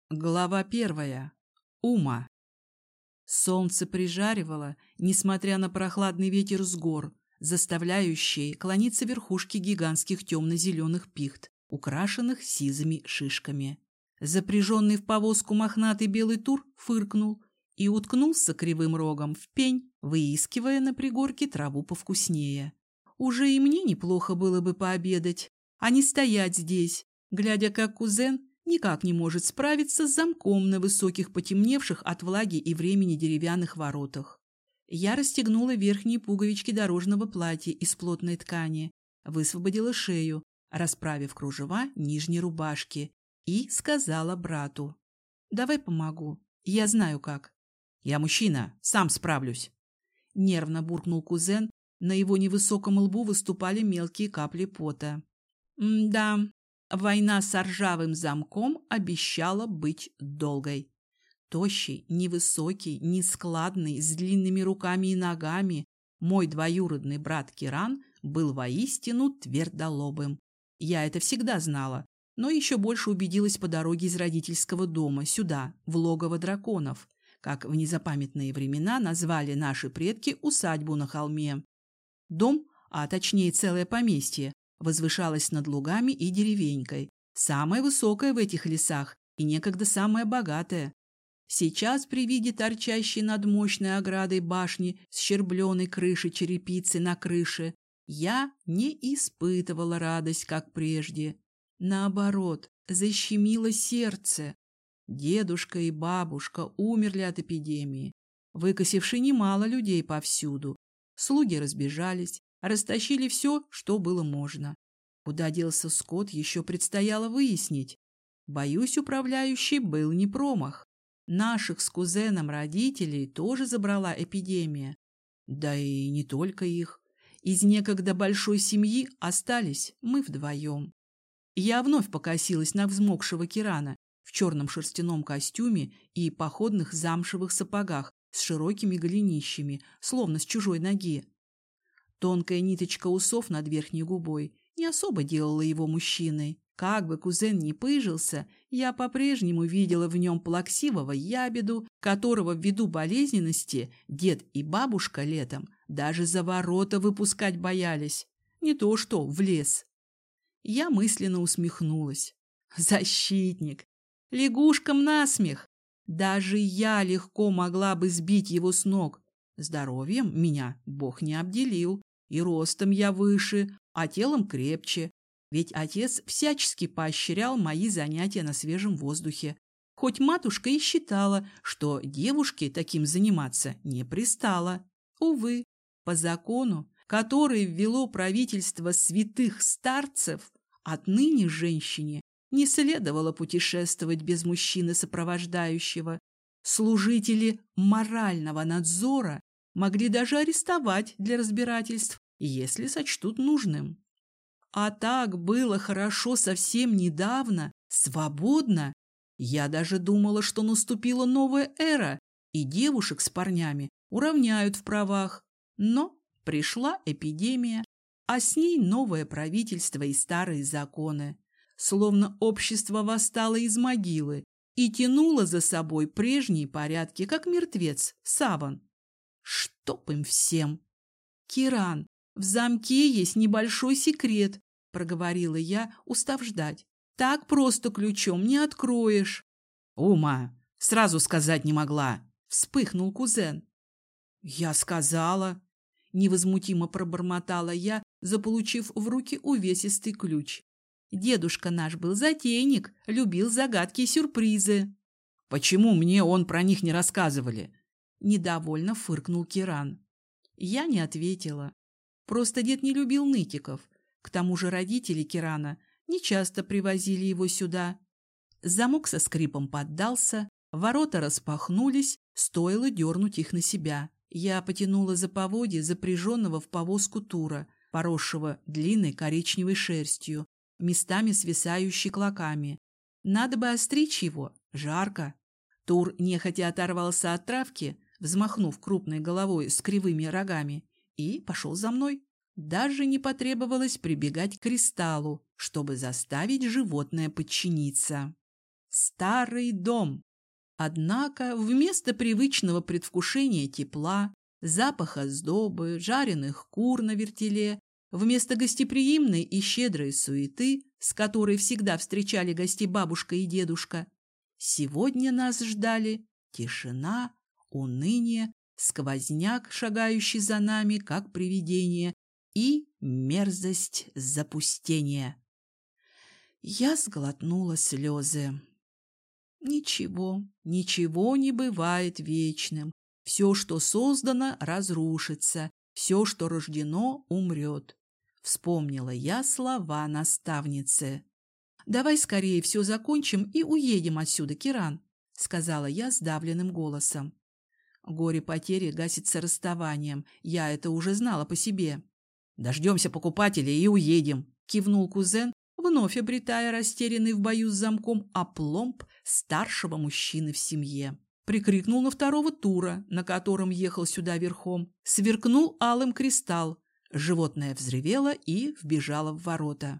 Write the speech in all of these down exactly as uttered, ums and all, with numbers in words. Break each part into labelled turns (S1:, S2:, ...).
S1: Глава первая. Ума. Солнце прижаривало, несмотря на прохладный ветер с гор, заставляющий клониться верхушки гигантских темно-зеленых пихт, украшенных сизыми шишками. Запряженный в повозку мохнатый белый тур фыркнул и уткнулся кривым рогом в пень, выискивая на пригорке траву повкуснее. Уже и мне неплохо было бы пообедать, а не стоять здесь, глядя, как кузен никак не может справиться с замком на высоких, потемневших от влаги и времени деревянных воротах. Я расстегнула верхние пуговички дорожного платья из плотной ткани, высвободила шею, расправив кружева нижней рубашки, и сказала брату: «Давай помогу, я знаю как». «Я мужчина, сам справлюсь», — нервно буркнул кузен, на его невысоком лбу выступали мелкие капли пота. «М-да». Война с ржавым замком обещала быть долгой. Тощий, невысокий, нескладный, с длинными руками и ногами, мой двоюродный брат Киран был воистину твердолобым. Я это всегда знала, но еще больше убедилась по дороге из родительского дома сюда, в логово драконов, как в незапамятные времена назвали наши предки усадьбу на холме. Дом, а точнее целое поместье, возвышалась над лугами и деревенькой, самая высокая в этих лесах и некогда самая богатая. Сейчас при виде торчащей над мощной оградой башни с щербленой крышей черепицы на крыше я не испытывала радость, как прежде. Наоборот, защемило сердце. Дедушка и бабушка умерли от эпидемии, выкосившей немало людей повсюду. Слуги разбежались, растащили все, что было можно. Куда делся скот, еще предстояло выяснить. Боюсь, управляющий был не промах. Наших с кузеном родителей тоже забрала эпидемия. Да и не только их. Из некогда большой семьи остались мы вдвоем. Я вновь покосилась на взмокшего Кирана в черном шерстяном костюме и походных замшевых сапогах с широкими голенищами, словно с чужой ноги. Тонкая ниточка усов над верхней губой не особо делала его мужчиной. Как бы кузен ни пыжился, я по-прежнему видела в нем плаксивого ябеду, которого ввиду болезненности дед и бабушка летом даже за ворота выпускать боялись, не то что в лес. Я мысленно усмехнулась. Защитник! Лягушкам насмех! Даже я легко могла бы сбить его с ног. Здоровьем меня Бог не обделил. И ростом я выше, а телом крепче. Ведь отец всячески поощрял мои занятия на свежем воздухе. Хоть матушка и считала, что девушке таким заниматься не пристало. Увы, по закону, который ввело правительство святых старцев, отныне женщине не следовало путешествовать без мужчины-сопровождающего. Служители морального надзора могли даже арестовать для разбирательств, если сочтут нужным. А так было хорошо совсем недавно, свободно. Я даже думала, что наступила новая эра, и девушек с парнями уравняют в правах. Но пришла эпидемия, а с ней новое правительство и старые законы. Словно общество восстало из могилы и тянуло за собой прежние порядки, как мертвец саван. Чтоб им всем! Киран, в замке есть небольшой секрет, проговорила я, устав ждать. Так просто ключом не откроешь. Ума, сразу сказать не могла, вспыхнул кузен. Я сказала, невозмутимо пробормотала я, заполучив в руки увесистый ключ. Дедушка наш был затейник, любил загадки и сюрпризы. Почему мне он про них не рассказывали? Недовольно фыркнул Киран. Я не ответила. Просто дед не любил нытиков. К тому же родители Кирана нечасто привозили его сюда. Замок со скрипом поддался, ворота распахнулись, стоило дернуть их на себя. Я потянула за поводья запряженного в повозку тура, поросшего длинной коричневой шерстью, местами свисающей клоками. Надо бы остричь его, жарко. Тур нехотя оторвался от травки, взмахнув крупной головой с кривыми рогами, и пошел за мной. Даже не потребовалось прибегать к кристаллу, чтобы заставить животное подчиниться. старый дом. Однако вместо привычного предвкушения тепла, запаха сдобы, жареных кур на вертеле, вместо гостеприимной и щедрой суеты, с которой всегда встречали гостей бабушка и дедушка, сегодня нас ждали тишина, уныние, сквозняк, шагающий за нами, как привидение, и мерзость запустения. Я сглотнула слезы. Ничего, ничего не бывает вечным. Все, что создано, разрушится. Все, что рождено, умрет. Вспомнила я слова наставницы. «Давай скорее все закончим и уедем отсюда, Киран», — сказала я сдавленным голосом. Горе потери гасится расставанием. Я это уже знала по себе. «Дождемся покупателей и уедем», — кивнул кузен, вновь обретая растерянный в бою с замком опломб старшего мужчины в семье. Прикрикнул на второго тура, на котором ехал сюда верхом. Сверкнул алым кристалл. Животное взревело и вбежало в ворота.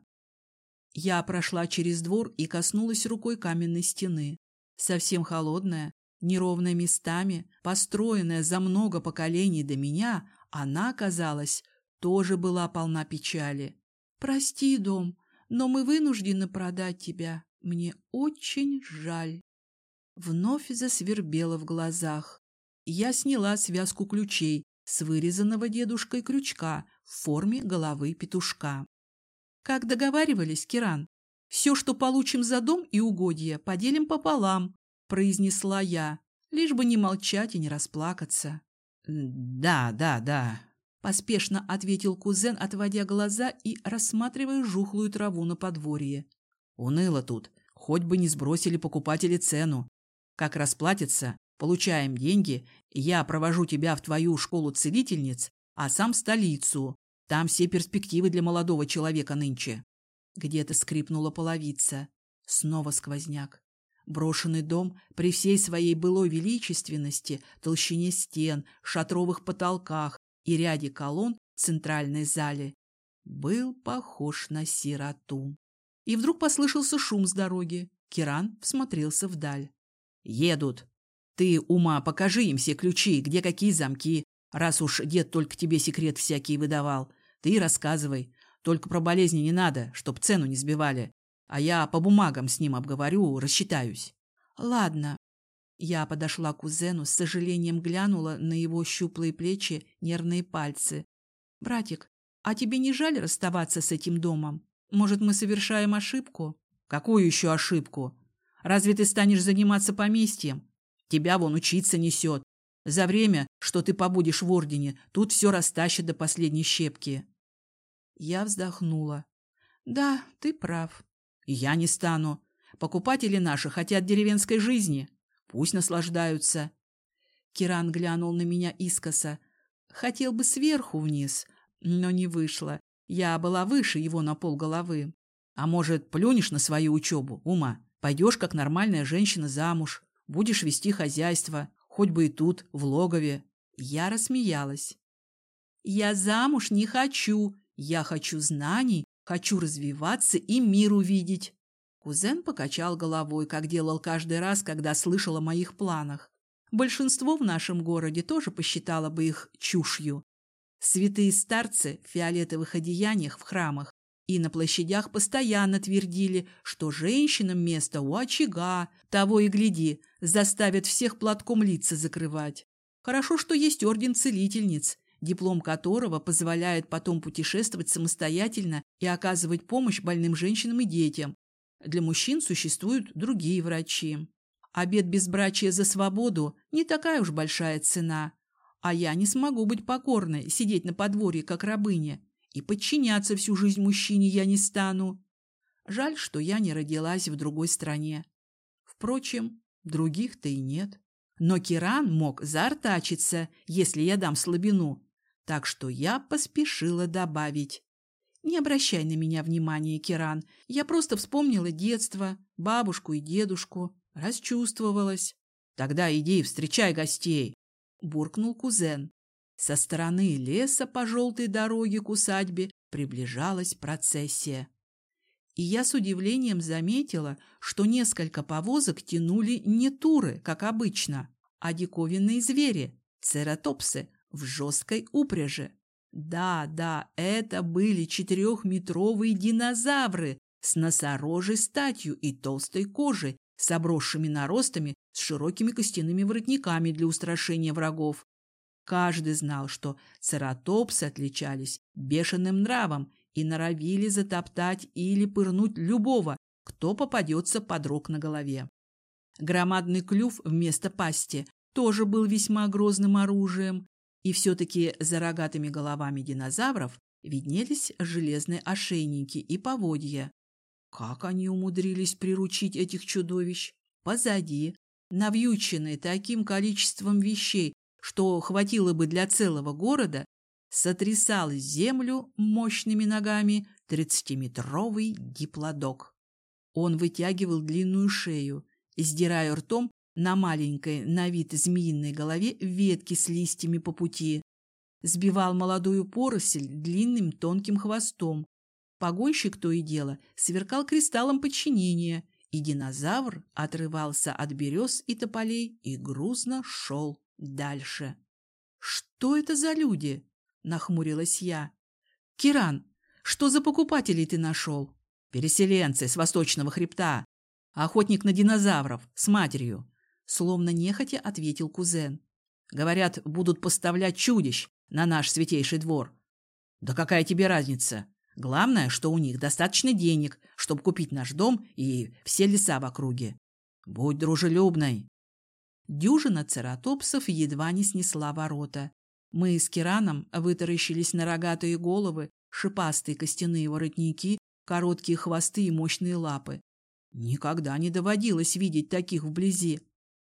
S1: Я прошла через двор и коснулась рукой каменной стены. Совсем холодная, неровная местами, построенная за много поколений до меня, она, казалось, тоже была полна печали. «Прости, дом, но мы вынуждены продать тебя. Мне очень жаль». Вновь засвербело в глазах. Я сняла связку ключей с вырезанного дедушкой крючка в форме головы петушка. «Как договаривались, Киран, все, что получим за дом и угодья, поделим пополам», — произнесла я, лишь бы не молчать и не расплакаться. «Да, да, да», — поспешно ответил кузен, отводя глаза и рассматривая жухлую траву на подворье. «Уныло тут, хоть бы не сбросили покупатели цену. Как расплатятся, получаем деньги, я провожу тебя в твою школу-целительниц, а сам в столицу. Там все перспективы для молодого человека нынче». Где-то скрипнула половица. Снова сквозняк. Брошенный дом при всей своей былой величественности, толщине стен, шатровых потолках и ряде колонн в центральной зале был похож на сироту. И вдруг послышался шум с дороги. Киран всмотрелся вдаль. «Едут. Ты, Ума, покажи им все ключи, где какие замки, раз уж дед только тебе секрет всякий выдавал. Ты рассказывай. Только про болезни не надо, чтоб цену не сбивали. А я по бумагам с ним обговорю, рассчитаюсь». «Ладно». Я подошла к кузену, с сожалением глянула на его щуплые плечи, нервные пальцы. «Братик, а тебе не жаль расставаться с этим домом? Может, мы совершаем ошибку?» «Какую еще ошибку? Разве ты станешь заниматься поместьем? Тебя вон учиться несет. За время, что ты побудешь в ордене, тут все растащат до последней щепки». Я вздохнула. «Да, ты прав». И «Я не стану. Покупатели наши хотят деревенской жизни. Пусть наслаждаются». Киран глянул на меня искоса. Хотел бы сверху вниз, но не вышло. Я была выше его на полголовы. «А может, плюнешь на свою учебу, Ума? Пойдешь, как нормальная женщина, замуж. Будешь вести хозяйство, хоть бы и тут, в логове». Я рассмеялась. «Я замуж не хочу. Я хочу знаний, хочу развиваться и мир увидеть». Кузен покачал головой, как делал каждый раз, когда слышал о моих планах. Большинство в нашем городе тоже посчитало бы их чушью. Святые старцы в фиолетовых одеяниях в храмах и на площадях постоянно твердили, что женщинам место у очага, того и гляди, заставят всех платком лица закрывать. Хорошо, что есть орден целительниц, диплом которого позволяет потом путешествовать самостоятельно и оказывать помощь больным женщинам и детям. Для мужчин существуют другие врачи. Обет безбрачия за свободу не такая уж большая цена. А я не смогу быть покорной, сидеть на подворье, как рабыня, и подчиняться всю жизнь мужчине я не стану. Жаль, что я не родилась в другой стране. Впрочем, других-то и нет. Но Киран мог заортачиться, если я дам слабину. Так что я поспешила добавить. «Не обращай на меня внимания, Киран. Я просто вспомнила детство, бабушку и дедушку. Расчувствовалась». «Тогда иди, встречай гостей», — буркнул кузен. Со стороны леса по желтой дороге к усадьбе приближалась процессия. И я с удивлением заметила, что несколько повозок тянули не туры, как обычно, а диковинные звери – цератопсы в жесткой упряжи. Да, да, это были четырехметровые динозавры с носорожей статью и толстой кожей, с обросшими наростами, с широкими костяными воротниками для устрашения врагов. Каждый знал, что цератопсы отличались бешеным нравом и норовили затоптать или пырнуть любого, кто попадется под рог на голове. Громадный клюв вместо пасти тоже был весьма грозным оружием, и все-таки за рогатыми головами динозавров виднелись железные ошейники и поводья. Как они умудрились приручить этих чудовищ? Позади, навьюченные таким количеством вещей, что хватило бы для целого города, сотрясал землю мощными ногами тридцатиметровый диплодок. Он вытягивал длинную шею, издирая ртом на маленькой на вид змеиной голове ветки с листьями по пути, сбивал молодую поросль длинным тонким хвостом. Погонщик то и дело сверкал кристаллом подчинения, и динозавр отрывался от берез и тополей и грузно шел дальше. «Что это за люди?» – нахмурилась я. «Киран, что за покупателей ты нашел?» «Переселенцы с восточного хребта. Охотник на динозавров с матерью», – словно нехотя ответил кузен. «Говорят, будут поставлять чудищ на наш святейший двор». «Да какая тебе разница? Главное, что у них достаточно денег, чтобы купить наш дом и все леса в округе. Будь дружелюбной». Дюжина цератопсов едва не снесла ворота. Мы с Кираном вытаращились на рогатые головы, шипастые костяные воротники, короткие хвосты и мощные лапы. Никогда не доводилось видеть таких вблизи.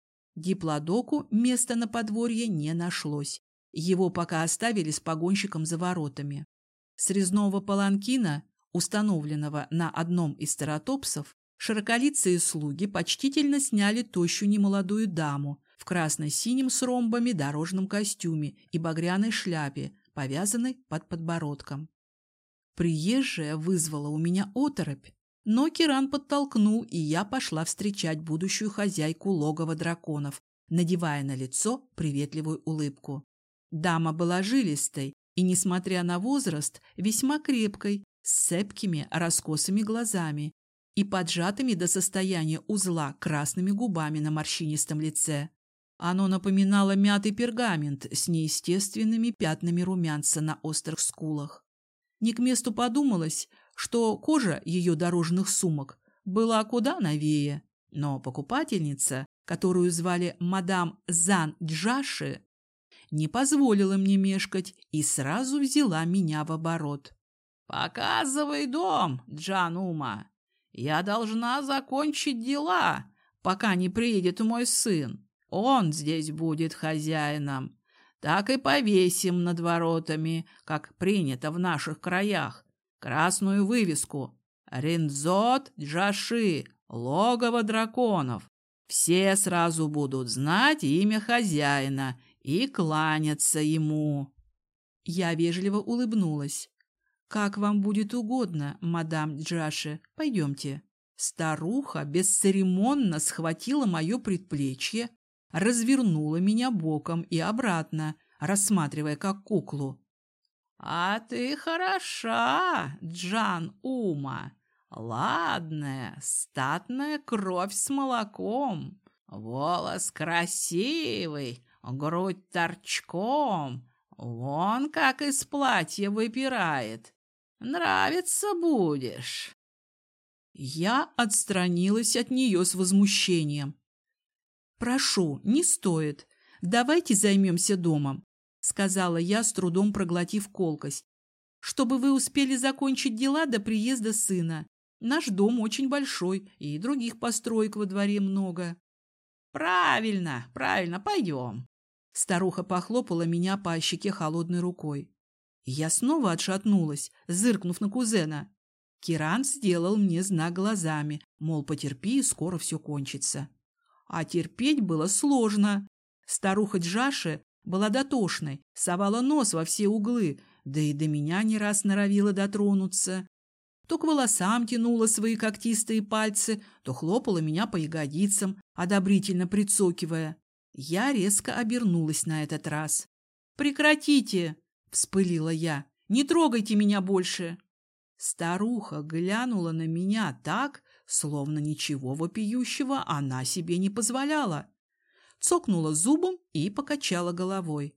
S1: Диплодоку места на подворье не нашлось. Его пока оставили с погонщиком за воротами. С резного паланкина, установленного на одном из цератопсов, широколицые слуги почтительно сняли тощую немолодую даму в красно-синем с ромбами дорожном костюме и багряной шляпе, повязанной под подбородком. Приезжая вызвала у меня оторопь, но Киран подтолкнул, и я пошла встречать будущую хозяйку логова драконов, надевая на лицо приветливую улыбку. Дама была жилистой и, несмотря на возраст, весьма крепкой, с цепкими раскосыми глазами и поджатыми до состояния узла красными губами на морщинистом лице. Оно напоминало мятый пергамент с неестественными пятнами румянца на острых скулах. Не к месту подумалось, что кожа ее дорожных сумок была куда новее, но покупательница, которую звали мадам Зан Джаши, не позволила мне мешкать и сразу взяла меня в оборот. «Показывай дом, Джанума. Я должна закончить дела, пока не приедет мой сын. Он здесь будет хозяином. Так и повесим над воротами, как принято в наших краях, красную вывеску: Ринзот Джаши, логово драконов. Все сразу будут знать имя хозяина и кланяться ему». Я вежливо улыбнулась. «Как вам будет угодно, мадам Джаши, пойдемте». Старуха бесцеремонно схватила мое предплечье, развернула меня боком и обратно, рассматривая как куклу. «А ты хороша, Джан-Ума. Ладная, статная кровь с молоком. Волос красивый, грудь торчком. Вон как из платья выпирает. Нравится будешь». Я отстранилась от нее с возмущением. «Прошу, не стоит. Давайте займемся домом», — сказала я, с трудом проглотив колкость, «чтобы вы успели закончить дела до приезда сына. Наш дом очень большой, и других построек во дворе много». «Правильно, правильно, пойдем». Старуха похлопала меня по щеке холодной рукой. Я снова отшатнулась, зыркнув на кузена. Киран сделал мне знак глазами, мол, потерпи, скоро все кончится. А терпеть было сложно. Старуха Джаши была дотошной, совала нос во все углы, да и до меня не раз норовила дотронуться. То к волосам тянула свои когтистые пальцы, то хлопала меня по ягодицам, одобрительно прицокивая. Я резко обернулась на этот раз. «Прекратите!» – вспылила я. «Не трогайте меня больше!» Старуха глянула на меня так, словно ничего вопиющего она себе не позволяла. Цокнула зубом и покачала головой.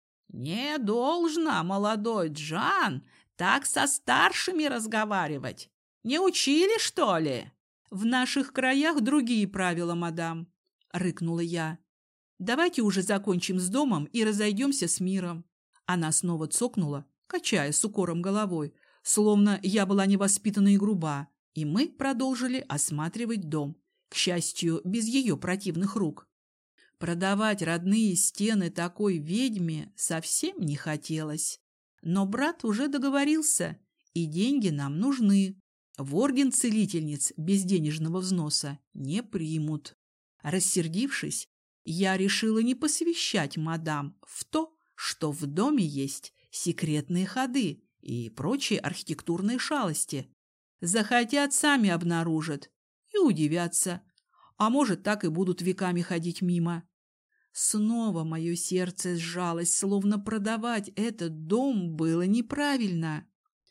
S1: «Не должно, молодой Джан, так со старшими разговаривать. Не учили, что ли?» «В наших краях другие правила, мадам», — рыкнула я. «Давайте уже закончим с домом и разойдемся с миром». Она снова цокнула, качая с укором головой, словно я была невоспитана и груба, и мы продолжили осматривать дом, к счастью, без ее противных рук. Продавать родные стены такой ведьме совсем не хотелось. Но брат уже договорился, и деньги нам нужны. В орден целительниц без денежного взноса не примут. Рассердившись, я решила не посвящать мадам в то, что в доме есть секретные ходы и прочие архитектурные шалости. Захотят, сами обнаружат и удивятся, а может, так и будут веками ходить мимо. Снова мое сердце сжалось, словно продавать этот дом было неправильно.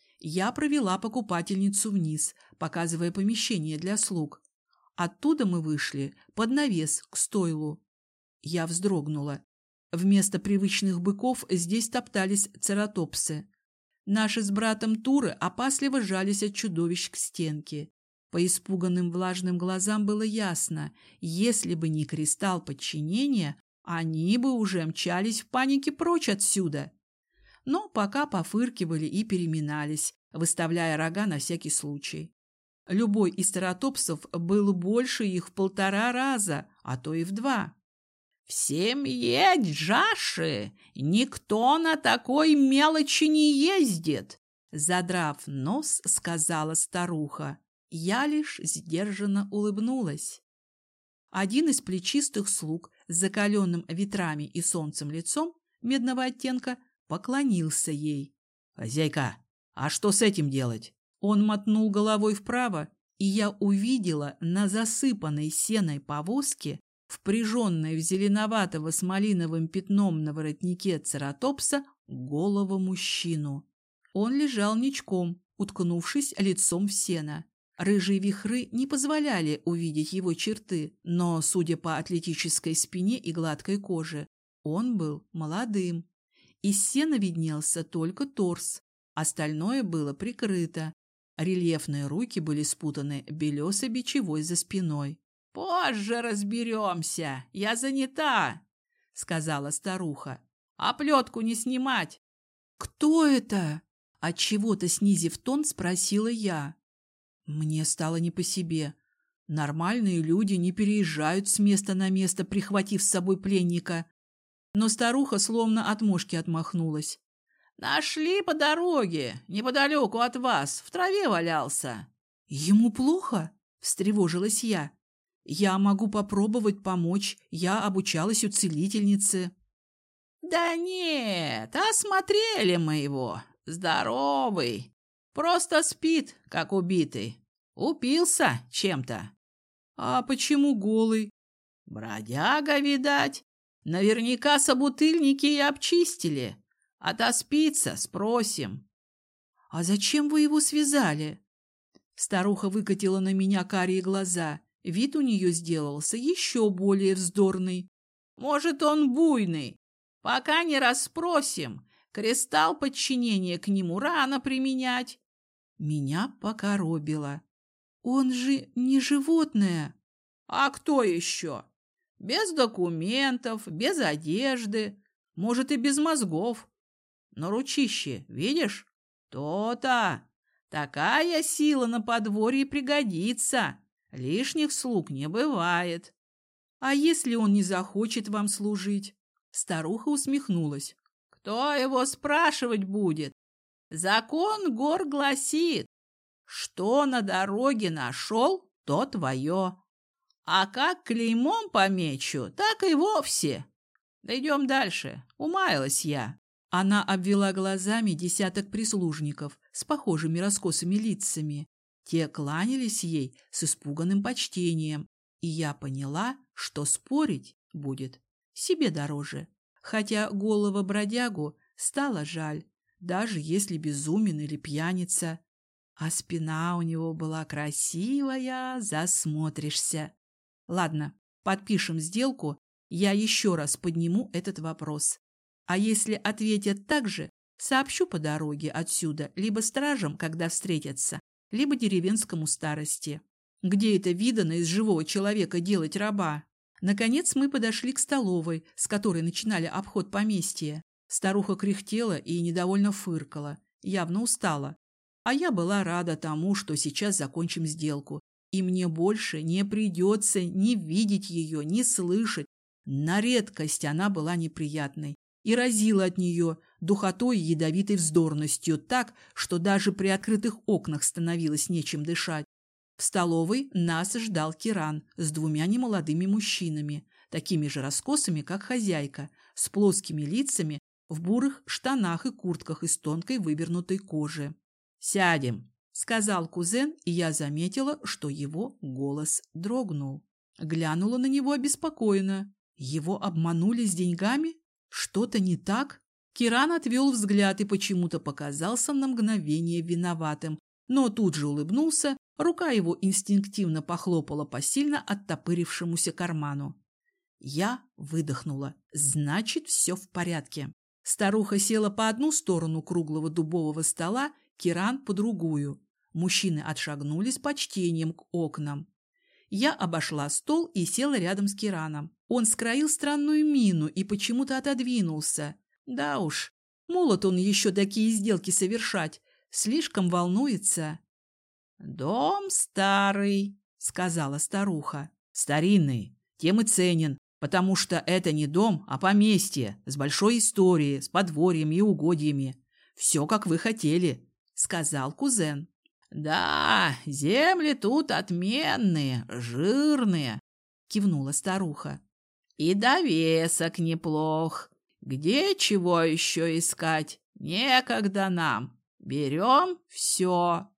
S1: Я провела покупательницу вниз, показывая помещение для слуг. Оттуда мы вышли под навес к стойлу. Я вздрогнула. Вместо привычных быков здесь топтались цератопсы. Наши с братом Туры опасливо жались от чудовищ к стенке. По испуганным влажным глазам было ясно, если бы не кристалл подчинения, они бы уже мчались в панике прочь отсюда. Но пока пофыркивали и переминались, выставляя рога на всякий случай. Любой из цератопсов был больше их в полтора раза, а то и в два. «В семье Джаши никто на такой мелочи не ездит», задрав нос, сказала старуха. Я лишь сдержанно улыбнулась. Один из плечистых слуг с закаленным ветрами и солнцем лицом медного оттенка поклонился ей. «Хозяйка, а что с этим делать?» Он мотнул головой вправо, и я увидела на засыпанной сеной повозке, впряженной в зеленоватого с малиновым пятном на воротнике цератопса, голову мужчину. Он лежал ничком, уткнувшись лицом в сено. Рыжие вихры не позволяли увидеть его черты, но, судя по атлетической спине и гладкой коже, он был молодым. Из сена виднелся только торс, остальное было прикрыто. Рельефные руки были спутаны белесой бичевой за спиной. «Позже разберемся, я занята», — сказала старуха. «Оплетку не снимать». «Кто это?» — отчего-то снизив тон, спросила я. Мне стало не по себе. Нормальные люди не переезжают с места на место, прихватив с собой пленника. Но старуха словно от мошки отмахнулась. «Нашли по дороге, неподалеку от вас, в траве валялся». «Ему плохо?» – встревожилась я. «Я могу попробовать помочь, я обучалась у целительницы». «Да нет, осмотрели мы его, здоровый. Просто спит, как убитый. Упился чем-то». «А почему голый?» «Бродяга, видать. Наверняка собутыльники и обчистили. Отоспится, спросим». «А зачем вы его связали?» Старуха выкатила на меня карие глаза. Вид у нее сделался еще более вздорный. «Может, он буйный. Пока не расспросим. Кристалл подчинения к нему рано применять». Меня покоробило. «Он же не животное». «А кто еще? Без документов, без одежды, может, и без мозгов. Но ручище, видишь? То-то. Такая сила на подворье пригодится. Лишних слуг не бывает». «А если он не захочет вам служить?» Старуха усмехнулась. «Кто его спрашивать будет? Закон гор гласит, что на дороге нашел, то твое. А как клеймом помечу, так и вовсе. Дойдем дальше. Умаялась я». Она обвела глазами десяток прислужников с похожими раскосыми лицами. Те кланялись ей с испуганным почтением, и я поняла, что спорить будет себе дороже. Хотя голого бродягу стало жаль, даже если безумен или пьяница. А спина у него была красивая, засмотришься. Ладно, подпишем сделку, я еще раз подниму этот вопрос. А если ответят так же, сообщу по дороге отсюда либо стражам, когда встретятся, либо деревенскому старости. Где это видано из живого человека делать раба? Наконец мы подошли к столовой, с которой начинали обход поместья. Старуха кряхтела и недовольно фыркала, явно устала. А я была рада тому, что сейчас закончим сделку, и мне больше не придется ни видеть ее, ни слышать. На редкость она была неприятной и разила от нее духотой и ядовитой вздорностью так, что даже при открытых окнах становилось нечем дышать. В столовой нас ждал Киран с двумя немолодыми мужчинами, такими же раскосыми, как хозяйка, с плоскими лицами, в бурых штанах и куртках из тонкой вывернутой кожи. «Сядем», — сказал кузен, и я заметила, что его голос дрогнул. Глянула на него обеспокоенно. Его обманули с деньгами? Что-то не так? Киран отвел взгляд и почему-то показался на мгновение виноватым, но тут же улыбнулся, рука его инстинктивно похлопала по сильно оттопырившемуся карману. Я выдохнула. Значит, все в порядке. Старуха села по одну сторону круглого дубового стола, Киран по другую. Мужчины отшагнули с почтением к окнам. Я обошла стол и села рядом с Кираном. Он скроил странную мину и почему-то отодвинулся. Да уж, молод он еще такие сделки совершать. Слишком волнуется. «Дом старый», — сказала старуха. «Старинный, тем и ценен, потому что это не дом, а поместье с большой историей, с подворьем и угодьями. Все, как вы хотели», — сказал кузен. «Да, земли тут отменные, жирные», — кивнула старуха. «И довесок неплох. Где чего еще искать? Некогда нам. Берем все».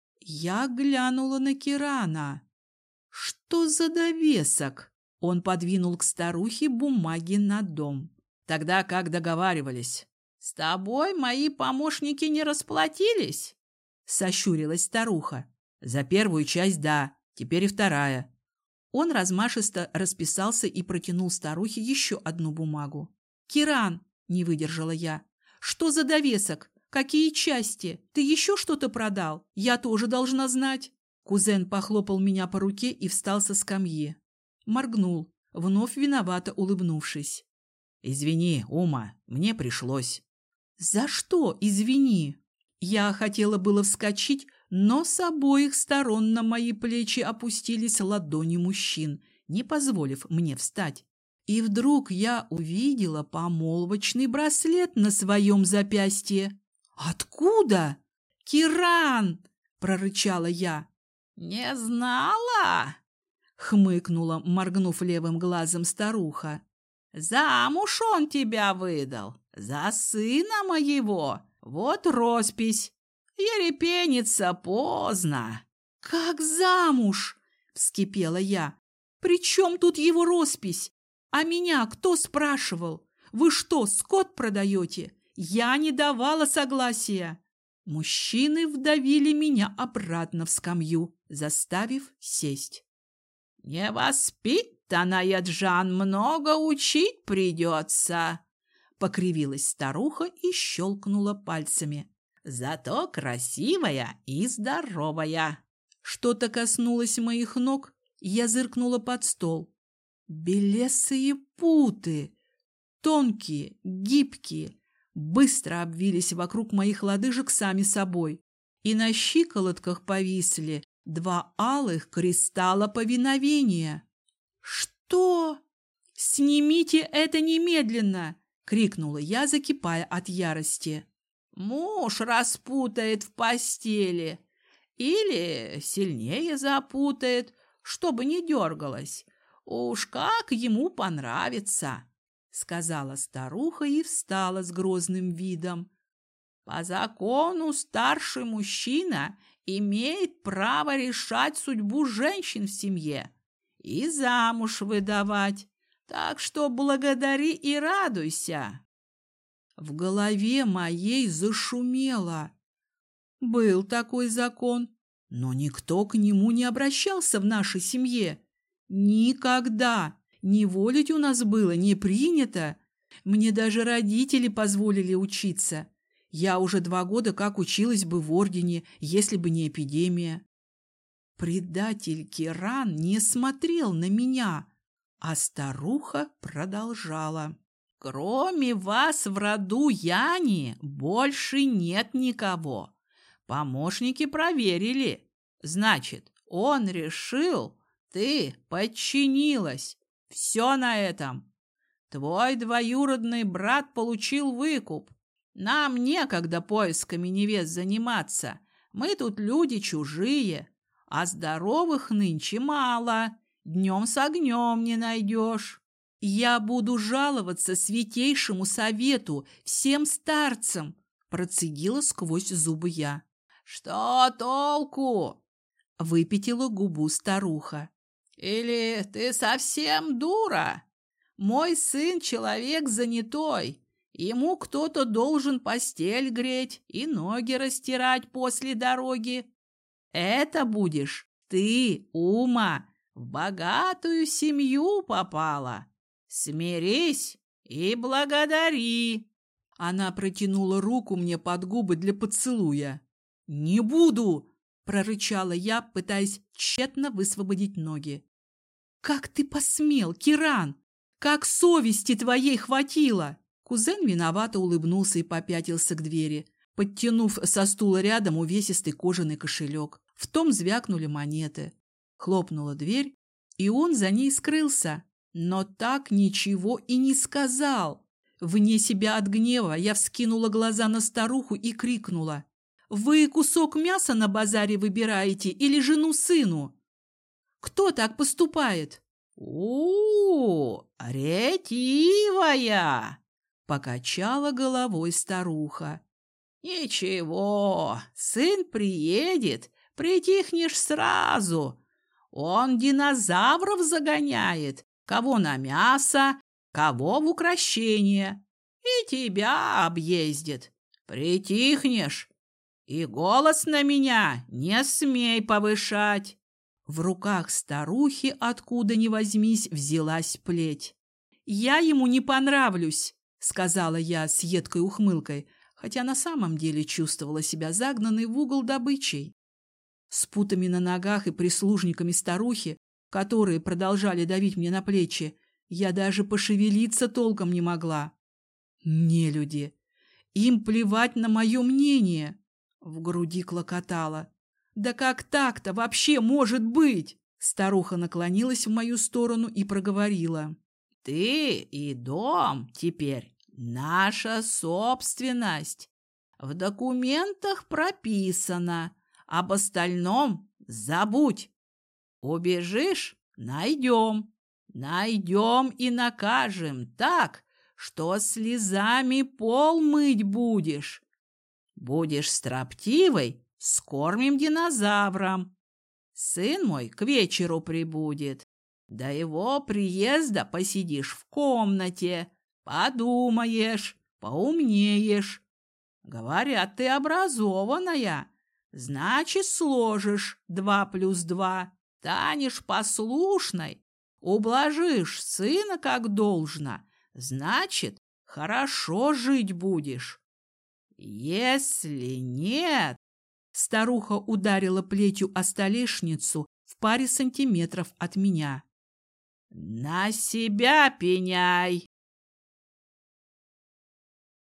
S1: Я глянула на Кирана. «Что за довесок?» Он подвинул к старухе бумаги на дом. «Тогда как договаривались?» «С тобой мои помощники не расплатились?» — сощурилась старуха. «За первую часть, да, теперь и вторая». Он размашисто расписался и протянул старухе еще одну бумагу. «Киран!» — не выдержала я. «Что за довесок? Какие части? Ты еще что-то продал? Я тоже должна знать». Кузен похлопал меня по руке и встал со скамьи. Моргнул, вновь виновато улыбнувшись. «Извини, Ума, мне пришлось». «За что извини?» Я хотела было вскочить, но с обоих сторон на мои плечи опустились ладони мужчин, не позволив мне встать. И вдруг я увидела помолвочный браслет на своем запястье. «Откуда?» «Киран!» – прорычала я. «Не знала?» – хмыкнула, моргнув левым глазом старуха. «Замуж он тебя выдал, за сына моего. Вот роспись. Ерепенится поздно». «Как замуж?» – вскипела я. «При чем тут его роспись? А меня кто спрашивал? Вы что, скот продаете? Я не давала согласия». Мужчины вдавили меня обратно в скамью, заставив сесть. «Невоспитанная, Джан, много учить придется», — покривилась старуха и щелкнула пальцами. «Зато красивая и здоровая». Что-то коснулось моих ног, я зыркнула под стол. Белесые путы, тонкие, гибкие, быстро обвились вокруг моих лодыжек сами собой, и на щиколотках повисли два алых кристалла повиновения. «Что? Снимите это немедленно!» — крикнула я, закипая от ярости. «Муж распутает в постели или сильнее запутает, чтобы не дергалась. Уж как ему понравится!» сказала старуха и встала с грозным видом. По закону старший мужчина имеет право решать судьбу женщин в семье и замуж выдавать, так что благодари и радуйся. В голове моей зашумело. Был такой закон, но никто к нему не обращался в нашей семье. Никогда. Неволить у нас было не принято. Мне даже родители позволили учиться. Я уже два года как училась бы в ордене, если бы не эпидемия. Предатель Киран не смотрел на меня, а старуха продолжала. Кроме вас в роду Яни больше нет никого. Помощники проверили. Значит, он решил, ты подчинилась. Все на этом. Твой двоюродный брат получил выкуп. Нам некогда поисками невест заниматься. Мы тут люди чужие, а здоровых нынче мало. Днем с огнем не найдешь. Я буду жаловаться святейшему совету, всем старцам, процедила сквозь зубы я. Что толку? Выпятила губу старуха. Или ты совсем дура? Мой сын человек занятой. Ему кто-то должен постель греть и ноги растирать после дороги. Это будешь ты, Ума, в богатую семью попала. Смирись и благодари. Она протянула руку мне под губы для поцелуя. «Не буду!» – прорычала я, пытаясь тщетно высвободить ноги. «Как ты посмел, Киран? Как совести твоей хватило!» Кузен виновато улыбнулся и попятился к двери, подтянув со стула рядом увесистый кожаный кошелек. В том звякнули монеты. Хлопнула дверь, и он за ней скрылся, но так ничего и не сказал. Вне себя от гнева я вскинула глаза на старуху и крикнула. «Вы кусок мяса на базаре выбираете или жену сыну? Кто так поступает?» «У-у-у, ретивая!» — покачала головой старуха. «Ничего, сын приедет, притихнешь сразу. Он динозавров загоняет, кого на мясо, кого в укрощение, и тебя объездит. Притихнешь, и голос на меня не смей повышать». В руках старухи, откуда ни возьмись, взялась плеть. «Я ему не понравлюсь», — сказала я с едкой ухмылкой, хотя на самом деле чувствовала себя загнанной в угол добычей. С путами на ногах и прислужниками старухи, которые продолжали давить мне на плечи, я даже пошевелиться толком не могла. Нелюди! Им плевать на мое мнение! В груди клокотало. «Да как так-то вообще может быть?» Старуха наклонилась в мою сторону и проговорила. «Ты и дом теперь наша собственность. В документах прописано. Об остальном забудь. Убежишь — найдем. Найдем и накажем так, что слезами пол мыть будешь. Будешь строптивой — скормим динозаврам. Сын мой к вечеру прибудет. До его приезда посидишь в комнате, подумаешь, поумнеешь. Говорят, ты образованная, значит, сложишь два плюс два, станешь послушной, ублажишь сына как должно, значит, хорошо жить будешь. Если нет...» Старуха ударила плетью о столешницу в паре сантиметров от меня. «На себя пеняй!»